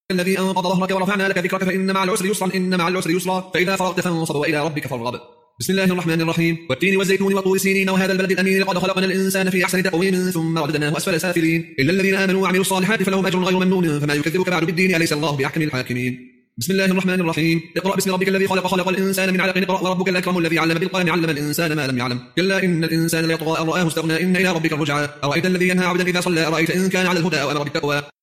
الذي أنقض ظهرك ورفعنا لك ذكرك فإن مع العسر يسرا إن مع العسر يسرا فإذا فرغت فانصب وإلى ربك فارغب. بسم الله الرحمن الرحيم. والتين والزيتون وطور سينين وهذا البلد الأمين لقد خلقنا الإنسان في أحسن تقويم ثم رددناه أسفل سافلين إلا الذين آمنوا وعملوا الصالحات فلهم أجر غير ممنون فما يكذبك بعد بالدين أليس الله بأحكم الحاكمين. بسم الله الرحمن الرحيم. اقرأ باسم ربك الذي خلق الإنسان من علق اقرأ وربك الأكرم الذي علم بالقلم علم الإنسان ما لم يعلم كلا إن الإنسان ليطغى أن رآه استغنى إن إلى ربك الرجعى أرأيت الذي ينهى عبدا إذا صلى أرأيت إن كان على الهدى أو أمر بالتقوى